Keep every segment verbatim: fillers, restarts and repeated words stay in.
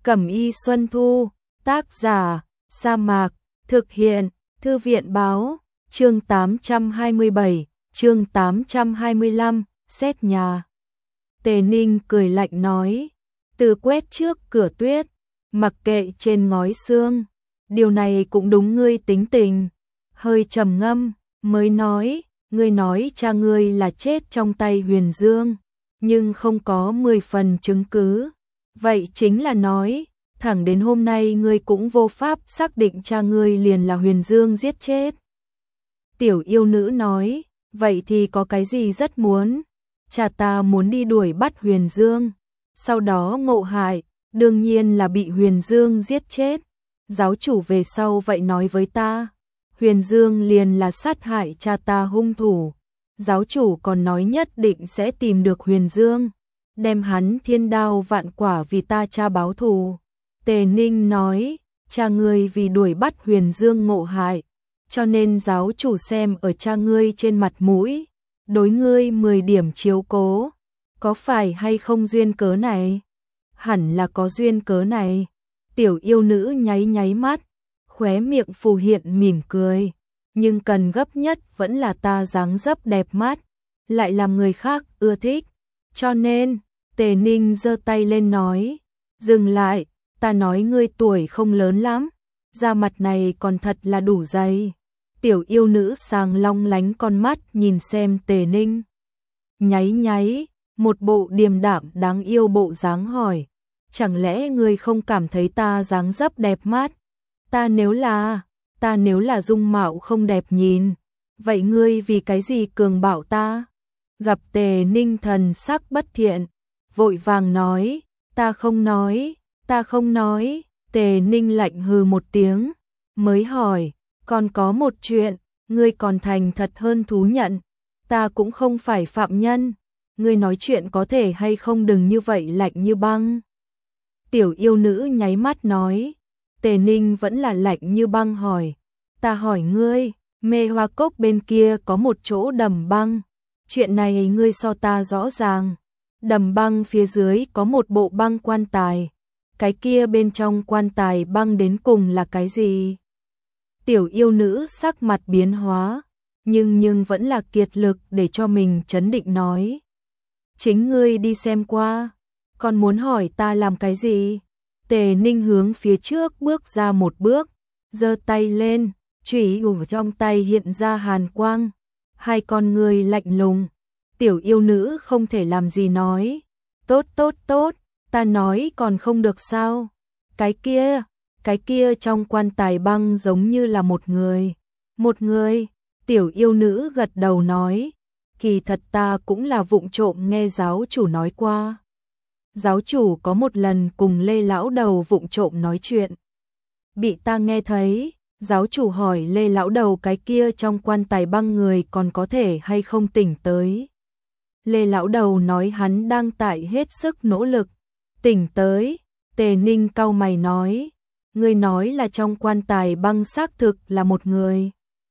Cẩm y Xuân Thu, tác giả, Sa Mạc, thực hiện, Thư viện báo, chương tám trăm hai mươi bảy, chương tám trăm hai mươi lăm, xét nhà. Tề Ninh cười lạnh nói, từ quét trước cửa tuyết, mặc kệ trên ngói xương, điều này cũng đúng ngươi tính tình. Hơi trầm ngâm, mới nói, ngươi nói cha ngươi là chết trong tay Huyền Dương, nhưng không có mười phần chứng cứ. Vậy chính là nói, thẳng đến hôm nay ngươi cũng vô pháp xác định cha ngươi liền là Huyền Dương giết chết. Tiểu yêu nữ nói, vậy thì có cái gì rất muốn? Cha ta muốn đi đuổi bắt Huyền Dương, sau đó ngộ hại, đương nhiên là bị Huyền Dương giết chết. Giáo chủ về sau vậy nói với ta, Huyền Dương liền là sát hại cha ta hung thủ. Giáo chủ còn nói nhất định sẽ tìm được Huyền Dương, đem hắn thiên đao vạn quả vì ta cha báo thù. Tề Ninh nói, cha ngươi vì đuổi bắt Huyền Dương ngộ hại, cho nên giáo chủ xem ở cha ngươi trên mặt mũi, đối ngươi mười điểm chiếu cố. Có phải hay không duyên cớ này? Hẳn là có duyên cớ này. Tiểu yêu nữ nháy nháy mắt, khóe miệng phù hiện mỉm cười. Nhưng cần gấp nhất vẫn là ta dáng dấp đẹp mắt, lại làm người khác ưa thích. Cho nên, Tề Ninh giơ tay lên nói, dừng lại, ta nói ngươi tuổi không lớn lắm, da mặt này còn thật là đủ dày. Tiểu yêu nữ sáng long lánh con mắt nhìn xem Tề Ninh. Nháy nháy, một bộ điềm đạm đáng yêu bộ dáng hỏi, chẳng lẽ ngươi không cảm thấy ta dáng dấp đẹp mắt? Ta nếu là, ta nếu là dung mạo không đẹp nhìn, vậy ngươi vì cái gì cường bạo ta? Gặp Tề Ninh thần sắc bất thiện, vội vàng nói, ta không nói, ta không nói. Tề Ninh lạnh hừ một tiếng, mới hỏi, còn có một chuyện, ngươi còn thành thật hơn thú nhận, ta cũng không phải phạm nhân, ngươi nói chuyện có thể hay không đừng như vậy lạnh như băng. Tiểu yêu nữ nháy mắt nói, Tề Ninh vẫn là lạnh như băng hỏi, ta hỏi ngươi, Mê Hoa Cốc bên kia có một chỗ đầm băng, chuyện này ngươi so ta rõ ràng. Đầm băng phía dưới có một bộ băng quan tài, cái kia bên trong quan tài băng đến cùng là cái gì? Tiểu yêu nữ sắc mặt biến hóa, nhưng nhưng vẫn là kiệt lực để cho mình trấn định nói, chính ngươi đi xem qua, còn muốn hỏi ta làm cái gì? Tề Ninh hướng phía trước bước ra một bước, giơ tay lên, chủy ở trong tay hiện ra hàn quang, hai con ngươi lạnh lùng. Tiểu yêu nữ không thể làm gì nói, tốt tốt tốt, ta nói còn không được sao? Cái kia, cái kia trong quan tài băng giống như là một người. Một người? Tiểu yêu nữ gật đầu nói, kỳ thật ta cũng là vụng trộm nghe giáo chủ nói qua. Giáo chủ có một lần cùng Lê Lão Đầu vụng trộm nói chuyện, bị ta nghe thấy. Giáo chủ hỏi Lê Lão Đầu cái kia trong quan tài băng người còn có thể hay không tỉnh tới. Lê Lão Đầu nói hắn đang tại hết sức nỗ lực tỉnh tới. Tề Ninh cau mày nói, ngươi nói là trong quan tài băng xác thực là một người.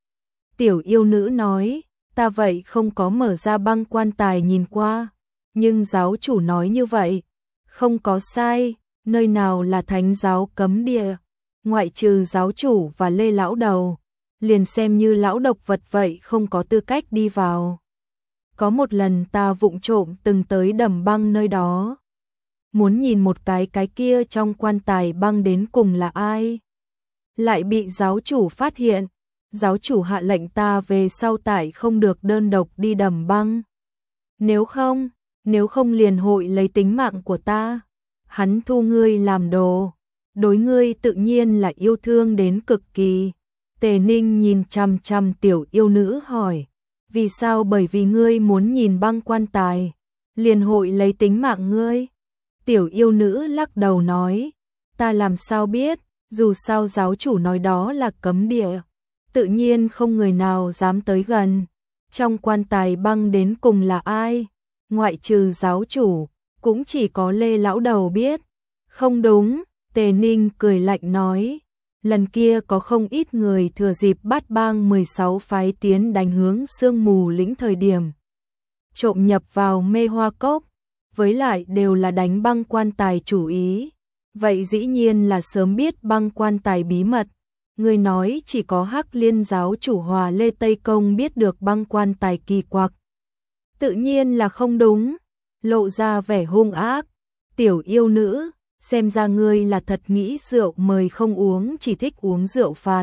Tiểu yêu nữ nói, ta vậy không có mở ra băng quan tài nhìn qua, nhưng giáo chủ nói như vậy, không có sai, nơi nào là thánh giáo cấm địa, ngoại trừ giáo chủ và Lê Lão Đầu, liền xem như lão độc vật vậy không có tư cách đi vào. Có một lần ta vụng trộm từng tới đầm băng nơi đó, muốn nhìn một cái cái kia trong quan tài băng đến cùng là ai, lại bị giáo chủ phát hiện. Giáo chủ hạ lệnh ta về sau tại không được đơn độc đi đầm băng, nếu không, nếu không liền hội lấy tính mạng của ta. Hắn thu ngươi làm đồ, đối ngươi tự nhiên là yêu thương đến cực kỳ. Tề Ninh nhìn chằm chằm tiểu yêu nữ hỏi, vì sao? Bởi vì ngươi muốn nhìn băng quan tài, liền hội lấy tính mạng ngươi. Tiểu yêu nữ lắc đầu nói, ta làm sao biết, dù sao giáo chủ nói đó là cấm địa, tự nhiên không người nào dám tới gần. Trong quan tài băng đến cùng là ai, ngoại trừ giáo chủ, cũng chỉ có Lê Lão Đầu biết. Không đúng, Tề Ninh cười lạnh nói, lần kia có không ít người thừa dịp Bát Bang mười sáu phái tiến đánh hướng Sương Mù Lĩnh thời điểm, trộm nhập vào Mê Hoa Cốc, với lại đều là đánh băng quan tài chủ ý. Vậy dĩ nhiên là sớm biết băng quan tài bí mật. Người nói chỉ có Hắc Liên giáo chủ Hòa Lê Tây Công biết được băng quan tài kỳ quặc. Tự nhiên là không đúng, lộ ra vẻ hung ác. Tiểu yêu nữ, xem ra ngươi là thật nghĩ rượu mời không uống, chỉ thích uống rượu phạt.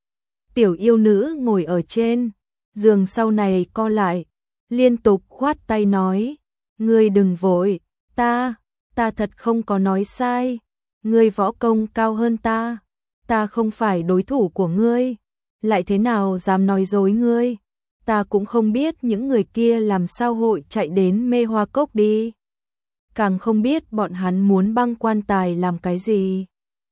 Tiểu yêu nữ ngồi ở trên giường sau này co lại, liên tục khoát tay nói, ngươi đừng vội, ta, ta thật không có nói sai, ngươi võ công cao hơn ta, ta không phải đối thủ của ngươi, lại thế nào dám nói dối ngươi, ta cũng không biết những người kia làm sao hội chạy đến Mê Hoa Cốc đi. Càng không biết bọn hắn muốn băng quan tài làm cái gì.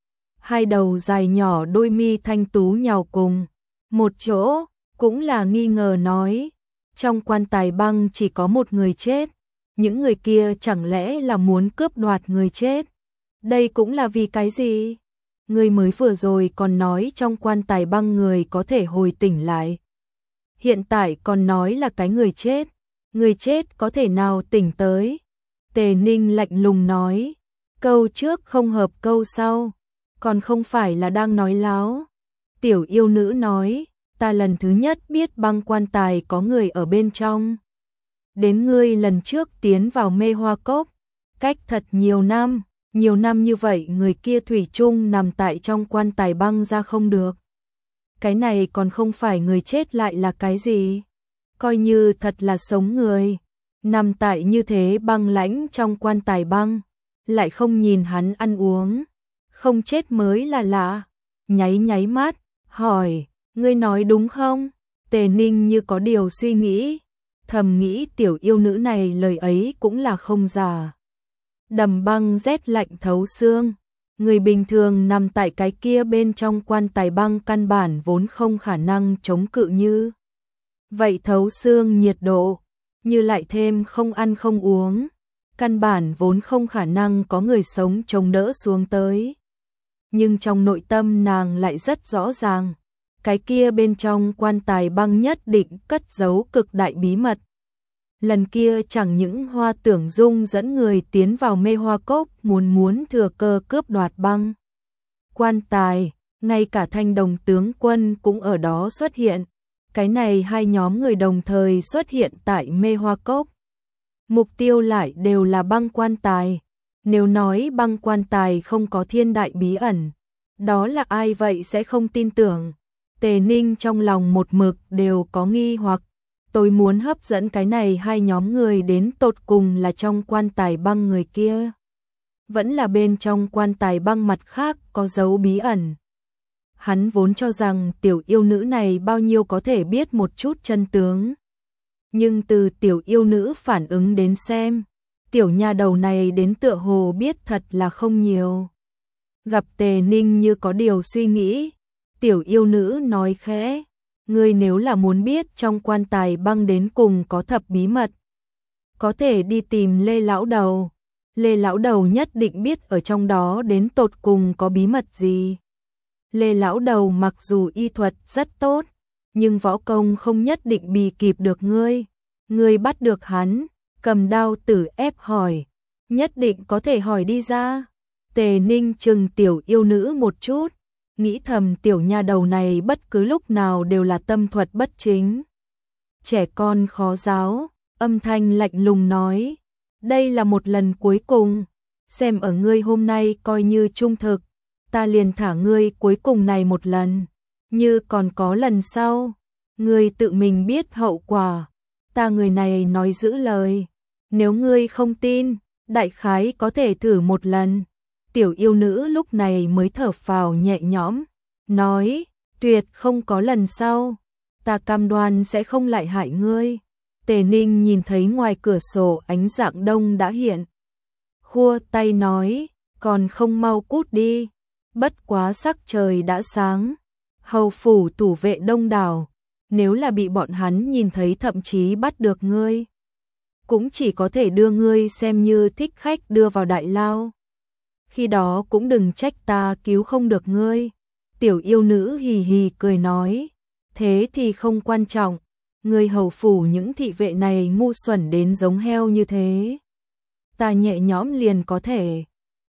Hai đầu dài nhỏ đôi mi thanh tú nhào cùng một chỗ, cũng là nghi ngờ nói, trong quan tài băng chỉ có một người chết, những người kia chẳng lẽ là muốn cướp đoạt người chết. Đây cũng là vì cái gì? Người mới vừa rồi còn nói trong quan tài băng người có thể hồi tỉnh lại. Hiện tại còn nói là cái người chết, người chết có thể nào tỉnh tới? Tề Ninh lạnh lùng nói, câu trước không hợp câu sau, còn không phải là đang nói láo. Tiểu yêu nữ nói, ta lần thứ nhất biết băng quan tài có người ở bên trong. Đến ngươi lần trước tiến vào Mê Hoa Cốc, cách thật nhiều năm, nhiều năm như vậy người kia thủy chung nằm tại trong quan tài băng ra không được. Cái này còn không phải người chết lại là cái gì? Coi như thật là sống người, nằm tại như thế băng lãnh trong quan tài băng, lại không nhìn hắn ăn uống, không chết mới là lạ. Nháy nháy mắt, hỏi, ngươi nói đúng không? Tề Ninh như có điều suy nghĩ, thầm nghĩ tiểu yêu nữ này lời ấy cũng là không giả. Đầm băng rét lạnh thấu xương, người bình thường nằm tại cái kia bên trong quan tài băng căn bản vốn không khả năng chống cự như vậy thấu xương nhiệt độ, như lại thêm không ăn không uống, căn bản vốn không khả năng có người sống chống đỡ xuống tới. Nhưng trong nội tâm nàng lại rất rõ ràng, cái kia bên trong quan tài băng nhất định cất giấu cực đại bí mật. Lần kia chẳng những Hoa Tưởng Dung dẫn người tiến vào Mê Hoa Cốc muốn muốn thừa cơ cướp đoạt băng quan tài, ngay cả Thanh Đồng tướng quân cũng ở đó xuất hiện. Cái này hai nhóm người đồng thời xuất hiện tại Mê Hoa Cốc. Mục tiêu lại đều là băng quan tài. Nếu nói băng quan tài không có thiên đại bí ẩn, đó là ai vậy sẽ không tin tưởng. Tề Ninh trong lòng một mực đều có nghi hoặc. Tôi muốn hấp dẫn cái này hai nhóm người đến tột cùng là trong quan tài băng người kia, vẫn là bên trong quan tài băng mặt khác có dấu bí ẩn. Hắn vốn cho rằng tiểu yêu nữ này bao nhiêu có thể biết một chút chân tướng. Nhưng từ tiểu yêu nữ phản ứng đến xem, tiểu nha đầu này đến tựa hồ biết thật là không nhiều. Gặp Tề Ninh như có điều suy nghĩ, tiểu yêu nữ nói khẽ, ngươi nếu là muốn biết trong quan tài băng đến cùng có thập bí mật, có thể đi tìm Lê Lão Đầu. Lê Lão Đầu nhất định biết ở trong đó đến tột cùng có bí mật gì. Lê Lão Đầu mặc dù y thuật rất tốt, nhưng võ công không nhất định bì kịp được ngươi. Ngươi bắt được hắn, cầm đao tử ép hỏi, nhất định có thể hỏi đi ra. Tề Ninh chừng tiểu yêu nữ một chút, nghĩ thầm tiểu nha đầu này bất cứ lúc nào đều là tâm thuật bất chính. Trẻ con khó giáo, âm thanh lạnh lùng nói, đây là một lần cuối cùng, xem ở ngươi hôm nay coi như trung thực, ta liền thả ngươi cuối cùng này một lần, như còn có lần sau, ngươi tự mình biết hậu quả, ta người này nói giữ lời, nếu ngươi không tin, đại khái có thể thử một lần. Tiểu yêu nữ lúc này mới thở phào nhẹ nhõm, nói, tuyệt không có lần sau, ta cam đoan sẽ không lại hại ngươi. Tề Ninh nhìn thấy ngoài cửa sổ ánh dạng đông đã hiện, khua tay nói, còn không mau cút đi, bất quá sắc trời đã sáng, hầu phủ thủ vệ đông đảo, nếu là bị bọn hắn nhìn thấy thậm chí bắt được ngươi, cũng chỉ có thể đưa ngươi xem như thích khách đưa vào đại lao. Khi đó cũng đừng trách ta cứu không được ngươi. Tiểu yêu nữ hì hì cười nói, thế thì không quan trọng, ngươi hầu phủ những thị vệ này ngu xuẩn đến giống heo như thế, ta nhẹ nhõm liền có thể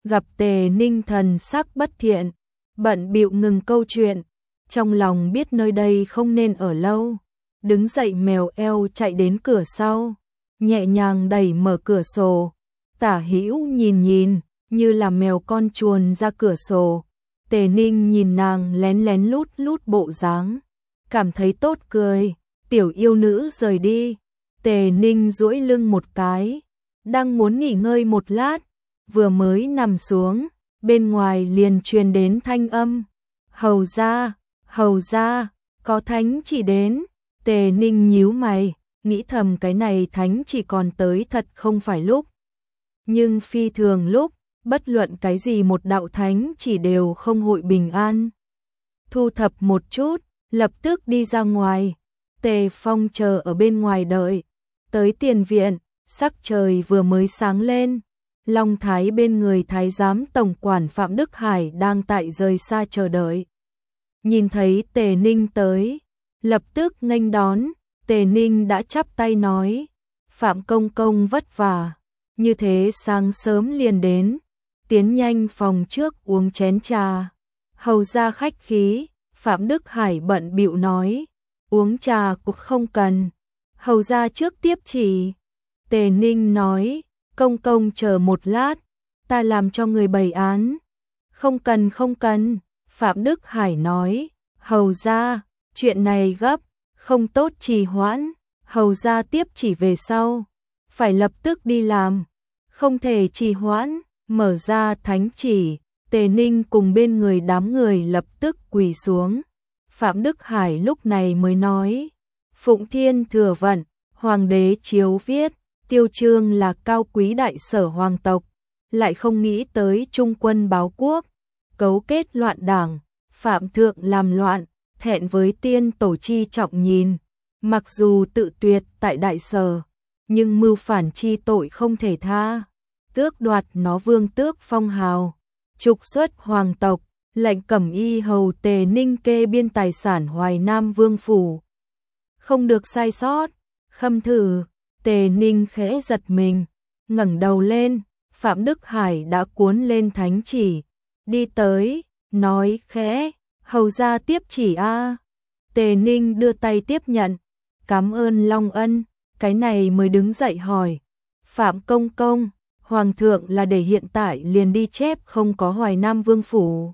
gặp Tề Ninh thần sắc bất thiện, bận bịu ngừng câu chuyện, trong lòng biết nơi đây không nên ở lâu, đứng dậy mèo eo chạy đến cửa sau, nhẹ nhàng đẩy mở cửa sổ, Tả Hữu nhìn nhìn, như là mèo con chuồn ra cửa sổ. Tề Ninh nhìn nàng lén lén lút lút bộ dáng, cảm thấy tốt cười, tiểu yêu nữ rời đi. Tề Ninh duỗi lưng một cái, đang muốn nghỉ ngơi một lát, vừa mới nằm xuống, bên ngoài liền truyền đến thanh âm. Hầu ra, hầu ra, có thánh chỉ đến. Tề Ninh nhíu mày, nghĩ thầm cái này thánh chỉ còn tới thật không phải lúc. Nhưng phi thường lúc, bất luận cái gì một đạo thánh chỉ đều không hội bình an. Thu thập một chút, lập tức đi ra ngoài. Tề Phong chờ ở bên ngoài đợi. Tới tiền viện, sắc trời vừa mới sáng lên. Long Thái bên người Thái giám tổng quản Phạm Đức Hải đang tại rời xa chờ đợi. Nhìn thấy Tề Ninh tới, lập tức nghênh đón. Tề Ninh đã chắp tay nói, Phạm công công vất vả, như thế sáng sớm liền đến, tiến nhanh phòng trước uống chén trà. Hầu ra khách khí. Phạm Đức Hải bận bịu nói, uống trà cũng không cần, hầu ra trước tiếp chỉ. Tề Ninh nói, công công chờ một lát, ta làm cho người bày án. Không cần không cần. Phạm Đức Hải nói, hầu ra, chuyện này gấp, không tốt trì hoãn. Hầu ra tiếp chỉ về sau, phải lập tức đi làm, không thể trì hoãn. Mở ra thánh chỉ, Tề Ninh cùng bên người đám người lập tức quỳ xuống. Phạm Đức Hải lúc này mới nói, Phụng Thiên thừa vận, hoàng đế chiếu viết, Tiêu Chương là cao quý đại sở hoàng tộc, lại không nghĩ tới trung quân báo quốc, cấu kết loạn đảng, phạm thượng làm loạn, thẹn với tiên tổ chi trọng nhìn. Mặc dù tự tuyệt tại đại sở, nhưng mưu phản chi tội không thể tha, tước đoạt nó vương tước phong hào, trục xuất hoàng tộc, lệnh cẩm y hầu Tề Ninh kê biên tài sản Hoài Nam vương phủ. Không được sai sót. Khâm thử. Tề Ninh khẽ giật mình, ngẩng đầu lên, Phạm Đức Hải đã cuốn lên thánh chỉ, đi tới, nói khẽ, hầu ra tiếp chỉ a. Tề Ninh đưa tay tiếp nhận, cảm ơn Long Ân, cái này mới đứng dậy hỏi, Phạm công công, hoàng thượng là để hiện tại liền đi chép không có Hoài Nam vương phủ.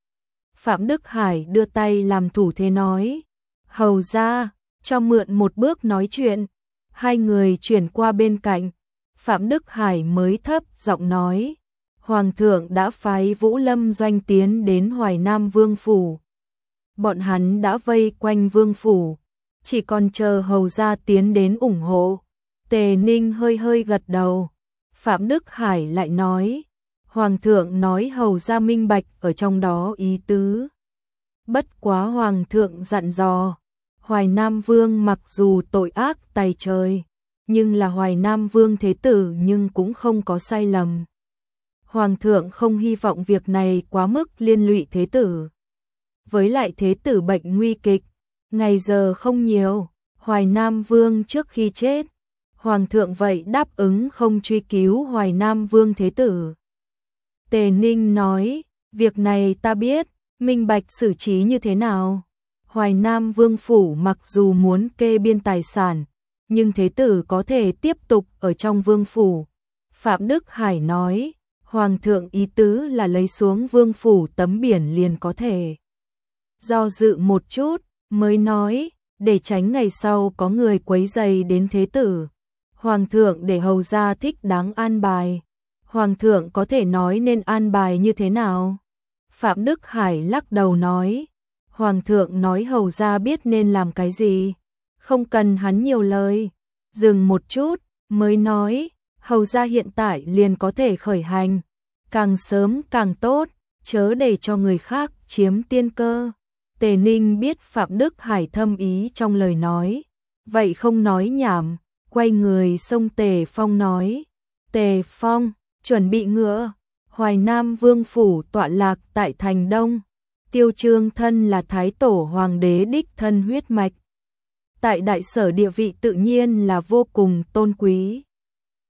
Phạm Đức Hải đưa tay làm thủ thế nói, hầu ra, cho mượn một bước nói chuyện. Hai người chuyển qua bên cạnh, Phạm Đức Hải mới thấp giọng nói, hoàng thượng đã phái Vũ Lâm doanh tiến đến Hoài Nam vương phủ. Bọn hắn đã vây quanh vương phủ, chỉ còn chờ hầu ra tiến đến ủng hộ. Tề Ninh hơi hơi gật đầu. Phạm Đức Hải lại nói, hoàng thượng nói hầu ra minh bạch ở trong đó ý tứ. Bất quá hoàng thượng dặn dò, Hoài Nam vương mặc dù tội ác tày trời, nhưng là Hoài Nam vương thế tử nhưng cũng không có sai lầm. Hoàng thượng không hy vọng việc này quá mức liên lụy thế tử. Với lại thế tử bệnh nguy kịch, ngày giờ không nhiều, Hoài Nam vương trước khi chết, hoàng thượng vậy đáp ứng không truy cứu Hoài Nam vương thế tử. Tề Ninh nói, việc này ta biết, minh bạch xử trí như thế nào. Hoài Nam vương phủ mặc dù muốn kê biên tài sản, nhưng thế tử có thể tiếp tục ở trong vương phủ. Phạm Đức Hải nói, hoàng thượng ý tứ là lấy xuống vương phủ tấm biển liền có thể. Do dự một chút, mới nói, để tránh ngày sau có người quấy rầy đến thế tử. Hoàng thượng để hầu ra thích đáng an bài. Hoàng thượng có thể nói nên an bài như thế nào? Phạm Đức Hải lắc đầu nói, hoàng thượng nói hầu ra biết nên làm cái gì, không cần hắn nhiều lời. Dừng một chút, mới nói, hầu ra hiện tại liền có thể khởi hành, càng sớm càng tốt, chớ để cho người khác chiếm tiên cơ. Tề Ninh biết Phạm Đức Hải thâm ý trong lời nói, vậy không nói nhảm, quay người xông Tề Phong nói, Tề Phong, chuẩn bị ngựa. Hoài Nam vương phủ tọa lạc tại thành Đông, Tiêu Chương thân là thái tổ hoàng đế đích thân huyết mạch. Tại đại sở địa vị tự nhiên là vô cùng tôn quý.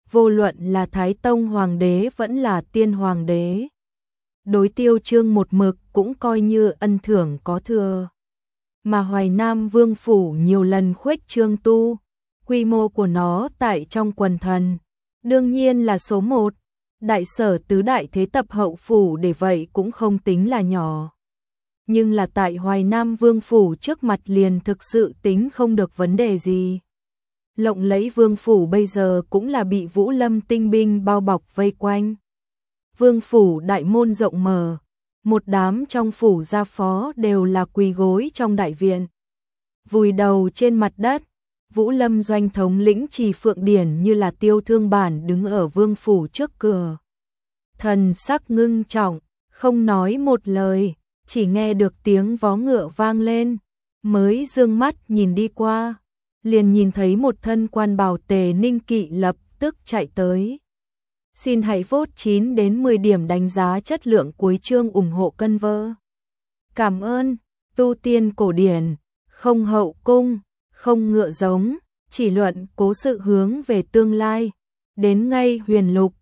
vô luận là Thái Tông Hoàng đế vẫn là Tiên Hoàng đế. Đối Tiêu Trương một mực cũng coi như ân thưởng có thừa. Mà Hoài Nam Vương Phủ nhiều lần khuếch trương tu, quy mô của nó tại trong quần thần, đương nhiên là số một. Đại sở tứ đại thế tập hậu phủ để vậy cũng không tính là nhỏ. Nhưng là tại Hoài Nam Vương Phủ trước mặt liền thực sự tính không được vấn đề gì. Lộng lẫy Vương Phủ bây giờ cũng là bị Vũ Lâm tinh binh bao bọc vây quanh. Vương Phủ đại môn rộng mở, một đám trong phủ gia phó đều là quỳ gối trong đại viện. Vùi đầu trên mặt đất, Vũ Lâm doanh thống lĩnh Trì Phượng Điển như là tiêu thương bản đứng ở Vương Phủ trước cửa. Thần sắc ngưng trọng, không nói một lời, chỉ nghe được tiếng vó ngựa vang lên, mới dương mắt nhìn đi qua, liền nhìn thấy một thân quan bào Tề Ninh Kỵ lập tức chạy tới. Xin hãy vote chín đến mười điểm đánh giá chất lượng cuối chương ủng hộ cân vơ. Cảm ơn, tu tiên cổ điển, không hậu cung, không ngựa giống, chỉ luận cố sự hướng về tương lai, đến ngay huyền lục,